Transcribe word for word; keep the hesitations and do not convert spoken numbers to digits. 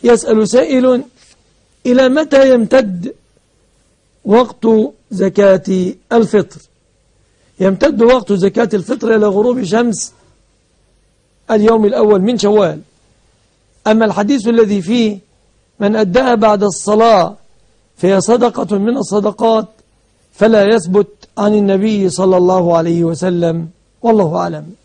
يسأل سائل: إلى متى يمتد وقت زكاة الفطر؟ يمتد وقت زكاة الفطر إلى غروب شمس اليوم الأول من شوال. أما الحديث الذي فيه من أداها بعد الصلاة فهي صدقة من الصدقات فلا يثبت عن النبي صلى الله عليه وسلم، والله أعلم.